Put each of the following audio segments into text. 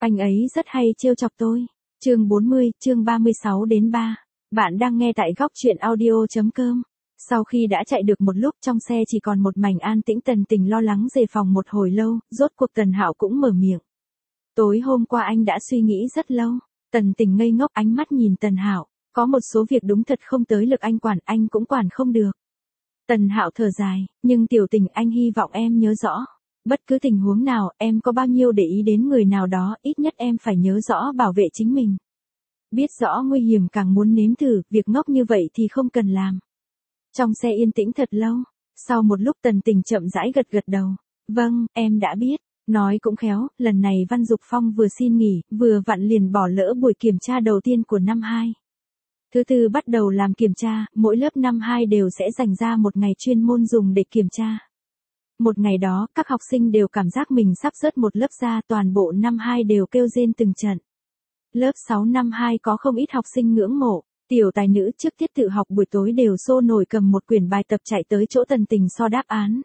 Anh ấy rất hay trêu chọc tôi. Chương 40, chương 36 đến 3. Bạn đang nghe tại góc truyện audio.com. Sau khi đã chạy được một lúc trong xe chỉ còn một mảnh an tĩnh, Tần Tình lo lắng đề phòng một hồi lâu, rốt cuộc Tần Hạo cũng mở miệng. Tối hôm qua anh đã suy nghĩ rất lâu. Tần Tình ngây ngốc ánh mắt nhìn Tần Hạo, có một số việc đúng thật không tới lực anh quản, anh cũng quản không được. Tần Hạo thở dài, nhưng Tiểu Tình, anh hy vọng em nhớ rõ. Bất cứ tình huống nào, em có bao nhiêu để ý đến người nào đó, ít nhất em phải nhớ rõ bảo vệ chính mình. Biết rõ nguy hiểm càng muốn nếm thử, việc ngốc như vậy thì không cần làm. Trong xe yên tĩnh thật lâu, sau một lúc Tần Tình chậm rãi gật gật đầu. Vâng, em đã biết. Nói cũng khéo, lần này Văn Dục Phong vừa xin nghỉ, vừa vặn liền bỏ lỡ buổi kiểm tra đầu tiên của năm 2. Thứ tư bắt đầu làm kiểm tra, mỗi lớp năm 2 đều sẽ dành ra một ngày chuyên môn dùng để kiểm tra. Một ngày đó, các học sinh đều cảm giác mình sắp rớt một lớp ra, toàn bộ năm 2 đều kêu rên từng trận. Lớp 6 năm 2 có không ít học sinh ngưỡng mộ, tiểu tài nữ trước tiết tự học buổi tối đều sôi nổi cầm một quyển bài tập chạy tới chỗ Tần Tình so đáp án.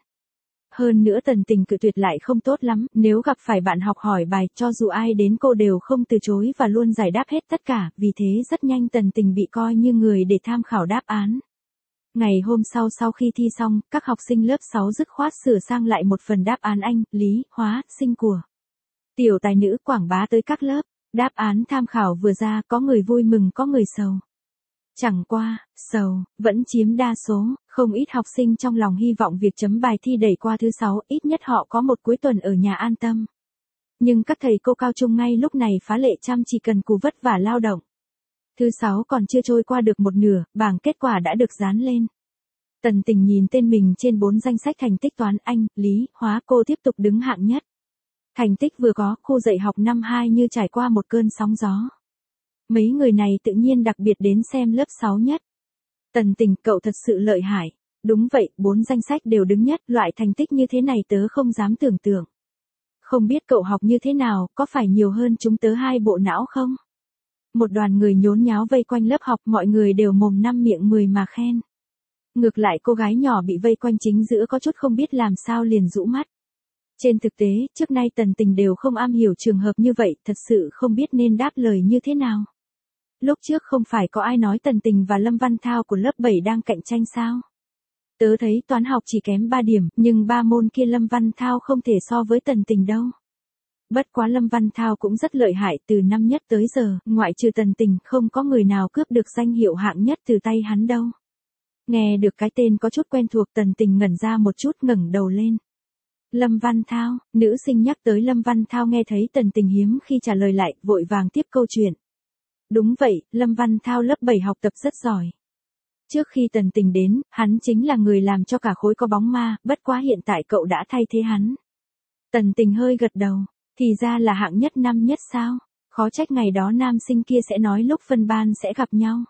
Hơn nữa Tần Tình cự tuyệt lại không tốt lắm, nếu gặp phải bạn học hỏi bài, cho dù ai đến cô đều không từ chối và luôn giải đáp hết tất cả, vì thế rất nhanh Tần Tình bị coi như người để tham khảo đáp án. Ngày hôm sau khi thi xong, các học sinh lớp 6 dứt khoát sửa sang lại một phần đáp án Anh, lý, hóa, sinh của tiểu tài nữ quảng bá tới các lớp. Đáp án tham khảo vừa ra, có người vui mừng có người sầu. Chẳng qua, sầu vẫn chiếm đa số, không ít học sinh trong lòng hy vọng việc chấm bài thi đẩy qua thứ 6, ít nhất họ có một cuối tuần ở nhà an tâm. Nhưng các thầy cô cao trung ngay lúc này phá lệ chăm chỉ cần cù vất vả lao động. Thứ 6 còn chưa trôi qua được một nửa, bảng kết quả đã được dán lên. Tần Tình nhìn tên mình trên 4 danh sách thành tích toán, Anh, lý, hóa, cô tiếp tục đứng hạng nhất. Thành tích vừa có, khu dạy học năm 2 như trải qua một cơn sóng gió. Mấy người này tự nhiên đặc biệt đến xem lớp 6 nhất. Tần Tình, cậu thật sự lợi hại. Đúng vậy, 4 danh sách đều đứng nhất, loại thành tích như thế này tớ không dám tưởng tượng. Không biết cậu học như thế nào, có phải nhiều hơn chúng tớ 2 bộ não không? Một đoàn người nhốn nháo vây quanh lớp học, mọi người đều mồm năm miệng 10 mà khen. Ngược lại cô gái nhỏ bị vây quanh chính giữa có chút không biết làm sao liền rũ mắt. Trên thực tế, trước nay Tần Tình đều không am hiểu trường hợp như vậy, thật sự không biết nên đáp lời như thế nào. Lúc trước không phải có ai nói Tần Tình và Lâm Văn Thao của lớp 7 đang cạnh tranh sao? Tớ thấy toán học chỉ kém 3 điểm, nhưng 3 môn kia Lâm Văn Thao không thể so với Tần Tình đâu. Bất quá Lâm Văn Thao cũng rất lợi hại, từ năm nhất tới giờ, ngoại trừ Tần Tình, không có người nào cướp được danh hiệu hạng nhất từ tay hắn đâu. Nghe được cái tên có chút quen thuộc, Tần Tình ngẩn ra một chút, ngẩng đầu lên. Lâm Văn Thao, nữ sinh nhắc tới Lâm Văn Thao nghe thấy Tần Tình hiếm khi trả lời lại, vội vàng tiếp câu chuyện. Đúng vậy, Lâm Văn Thao lớp 7 học tập rất giỏi. Trước khi Tần Tình đến, hắn chính là người làm cho cả khối có bóng ma, bất quá hiện tại cậu đã thay thế hắn. Tần Tình hơi gật đầu, thì ra là hạng nhất năm nhất sao, khó trách ngày đó nam sinh kia sẽ nói lúc phân ban sẽ gặp nhau.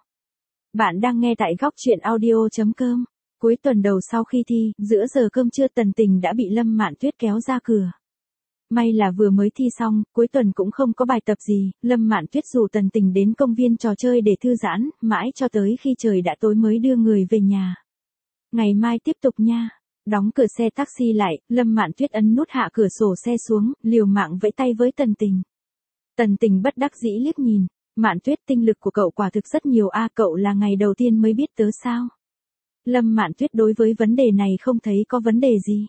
Bạn đang nghe tại góc truyện audio.com. Cuối tuần đầu sau khi thi, giữa giờ cơm trưa Tần Tình đã bị Lâm Mạn Tuyết kéo ra cửa. May là vừa mới thi xong, cuối tuần cũng không có bài tập gì, Lâm Mạn Tuyết rủ Tần Tình đến công viên trò chơi để thư giãn, mãi cho tới khi trời đã tối mới đưa người về nhà. Ngày mai tiếp tục nha. Đóng cửa xe taxi lại, Lâm Mạn Tuyết ấn nút hạ cửa sổ xe xuống, liều mạng vẫy tay với Tần Tình. Tần Tình bất đắc dĩ liếc nhìn, Mạn Tuyết, tinh lực của cậu quả thực rất nhiều a, cậu là ngày đầu tiên mới biết tớ sao? Lâm Mạn Tuyết đối với vấn đề này không thấy có vấn đề gì.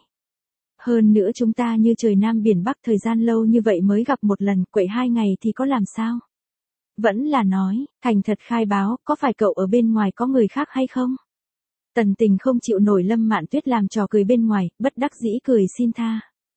Hơn nữa chúng ta như trời Nam biển Bắc, thời gian lâu như vậy mới gặp một lần, quậy 2 ngày thì có làm sao? Vẫn là nói, thành thật khai báo, có phải cậu ở bên ngoài có người khác hay không? Tần Tình không chịu nổi Lâm Mạn Tuyết làm trò cười bên ngoài, bất đắc dĩ cười xin tha.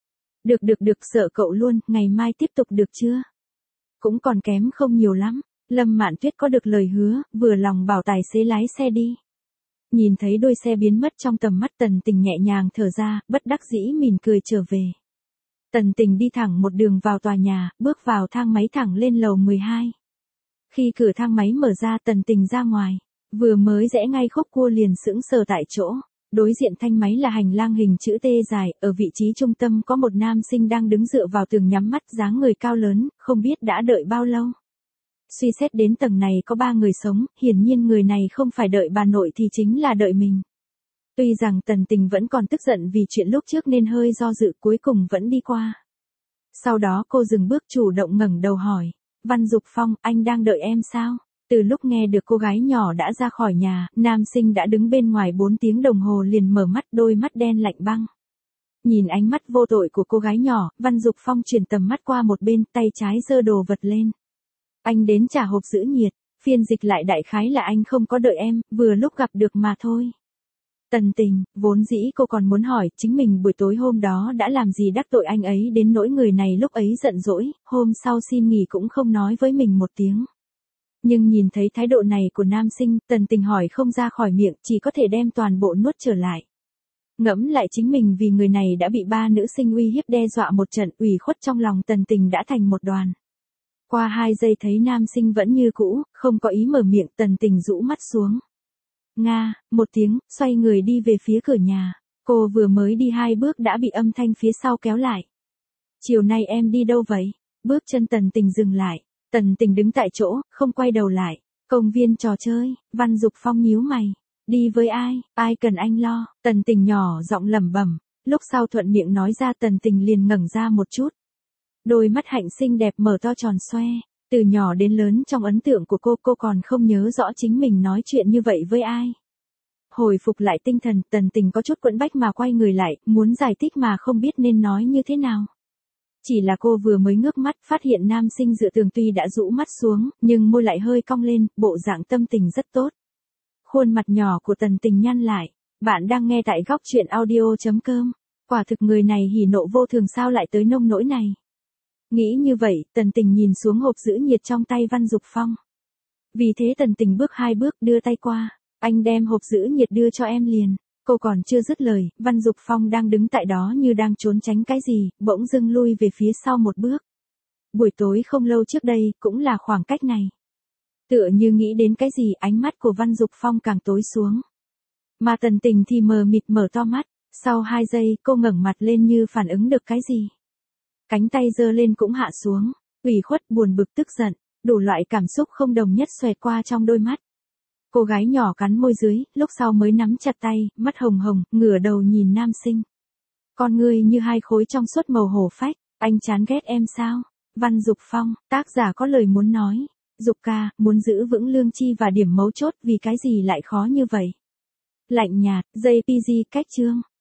Được, sợ cậu luôn, ngày mai tiếp tục được chưa? Cũng còn kém không nhiều lắm. Lâm Mạn Tuyết có được lời hứa, vừa lòng bảo tài xế lái xe đi. Nhìn thấy đôi xe biến mất trong tầm mắt, Tần Tình nhẹ nhàng thở ra, bất đắc dĩ mỉm cười trở về. Tần Tình đi thẳng một đường vào tòa nhà, bước vào thang máy thẳng lên lầu 12. Khi cửa thang máy mở ra, Tần Tình ra ngoài, vừa mới rẽ ngay khúc cua liền sững sờ tại chỗ. Đối diện thang máy là hành lang hình chữ T dài, ở vị trí trung tâm có một nam sinh đang đứng dựa vào tường nhắm mắt, dáng người cao lớn, không biết đã đợi bao lâu. Suy xét đến tầng này có 3 người sống, hiển nhiên người này không phải đợi bà nội thì chính là đợi mình. Tuy rằng Tần Tình vẫn còn tức giận vì chuyện lúc trước nên hơi do dự, cuối cùng vẫn đi qua. Sau đó cô dừng bước chủ động ngẩng đầu hỏi. Văn Dục Phong, anh đang đợi em sao? Từ lúc nghe được cô gái nhỏ đã ra khỏi nhà, nam sinh đã đứng bên ngoài 4 tiếng đồng hồ liền mở mắt, đôi mắt đen lạnh băng. Nhìn ánh mắt vô tội của cô gái nhỏ, Văn Dục Phong chuyển tầm mắt qua một bên, tay trái giơ đồ vật lên. Anh đến trả hộp giữ nhiệt, phiên dịch lại đại khái là anh không có đợi em, vừa lúc gặp được mà thôi. Tần Tình, vốn dĩ cô còn muốn hỏi chính mình buổi tối hôm đó đã làm gì đắc tội anh ấy đến nỗi người này lúc ấy giận dỗi, hôm sau xin nghỉ cũng không nói với mình một tiếng. Nhưng nhìn thấy thái độ này của nam sinh, Tần Tình hỏi không ra khỏi miệng, chỉ có thể đem toàn bộ nuốt trở lại. Ngẫm lại chính mình vì người này đã bị 3 nữ sinh uy hiếp đe dọa một trận, ủy khuất trong lòng Tần Tình đã thành một đoàn. Qua 2 giây thấy nam sinh vẫn như cũ, không có ý mở miệng, Tần Tình rũ mắt xuống. Nga, một tiếng, xoay người đi về phía cửa nhà. Cô vừa mới đi 2 bước đã bị âm thanh phía sau kéo lại. Chiều nay em đi đâu vậy? Bước chân Tần Tình dừng lại. Tần Tình đứng tại chỗ, không quay đầu lại. Công viên trò chơi, Văn Dục Phong nhíu mày. Đi với ai, ai cần anh lo? Tần Tình nhỏ giọng lẩm bẩm. Lúc sau thuận miệng nói ra Tần Tình liền ngẩng ra một chút. Đôi mắt hạnh xinh đẹp mở to tròn xoe. Từ nhỏ đến lớn trong ấn tượng của cô còn không nhớ rõ chính mình nói chuyện như vậy với ai. Hồi phục lại tinh thần, Tần Tình có chút quẫn bách mà quay người lại, muốn giải thích mà không biết nên nói như thế nào. Chỉ là cô vừa mới ngước mắt, phát hiện nam sinh dựa tường tuy đã rũ mắt xuống, nhưng môi lại hơi cong lên, bộ dạng tâm tình rất tốt. Khuôn mặt nhỏ của Tần Tình nhăn lại. Bạn đang nghe tại góc truyện audio.com. Quả thực người này hỉ nộ vô thường sao lại tới nông nỗi này. Nghĩ như vậy, Tần Tình nhìn xuống hộp giữ nhiệt trong tay Văn Dục Phong. Vì thế Tần Tình bước 2 bước đưa tay qua. Anh đem hộp giữ nhiệt đưa cho em liền. Cô còn chưa dứt lời, Văn Dục Phong đang đứng tại đó như đang trốn tránh cái gì, bỗng dưng lui về phía sau một bước. Buổi tối không lâu trước đây, cũng là khoảng cách này. Tựa như nghĩ đến cái gì, ánh mắt của Văn Dục Phong càng tối xuống. Mà Tần Tình thì mờ mịt mở to mắt, sau 2 giây cô ngẩng mặt lên như phản ứng được cái gì. Cánh tay giơ lên cũng hạ xuống, ủy khuất, buồn bực, tức giận, đủ loại cảm xúc không đồng nhất xoẹt qua trong đôi mắt. Cô gái nhỏ cắn môi dưới, lúc sau mới nắm chặt tay, mắt hồng hồng, ngửa đầu nhìn nam sinh. Con ngươi như 2 khối trong suốt màu hổ phách, anh chán ghét em sao? Văn Dục Phong, tác giả có lời muốn nói. Dục ca, muốn giữ vững lương chi và điểm mấu chốt vì cái gì lại khó như vậy? Lạnh nhạt, JPG cách chương.